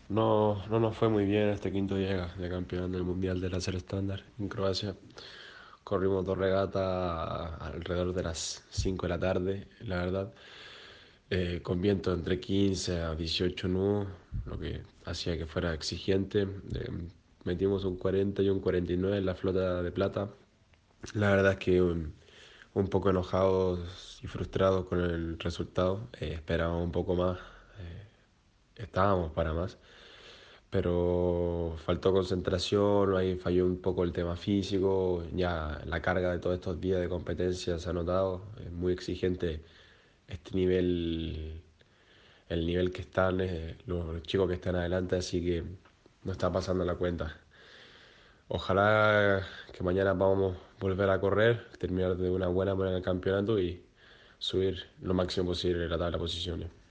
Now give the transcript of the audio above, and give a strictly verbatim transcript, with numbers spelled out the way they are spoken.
No, no nos fue muy bien este quinto día de campeón del Mundial de láser estándar en Croacia. Corrimos dos regatas alrededor de las cinco de la tarde, la verdad, eh, con viento entre quince a dieciocho nudos, lo que hacía que fuera exigente. Eh, metimos un cuarenta y un cuarenta y nueve en la flota de plata. La verdad es que un, un poco enojados y frustrados con el resultado. Eh, esperábamos un poco más, eh, estábamos para más, pero faltó concentración, ahí falló un poco el tema físico, ya la carga de todos estos días de competencia se ha notado, es muy exigente este nivel, el nivel que están eh, los chicos que están adelante, así que no está pasando la cuenta. Ojalá que mañana podamos volver a correr, terminar de una buena manera el campeonato y subir lo máximo posible la tabla de posiciones.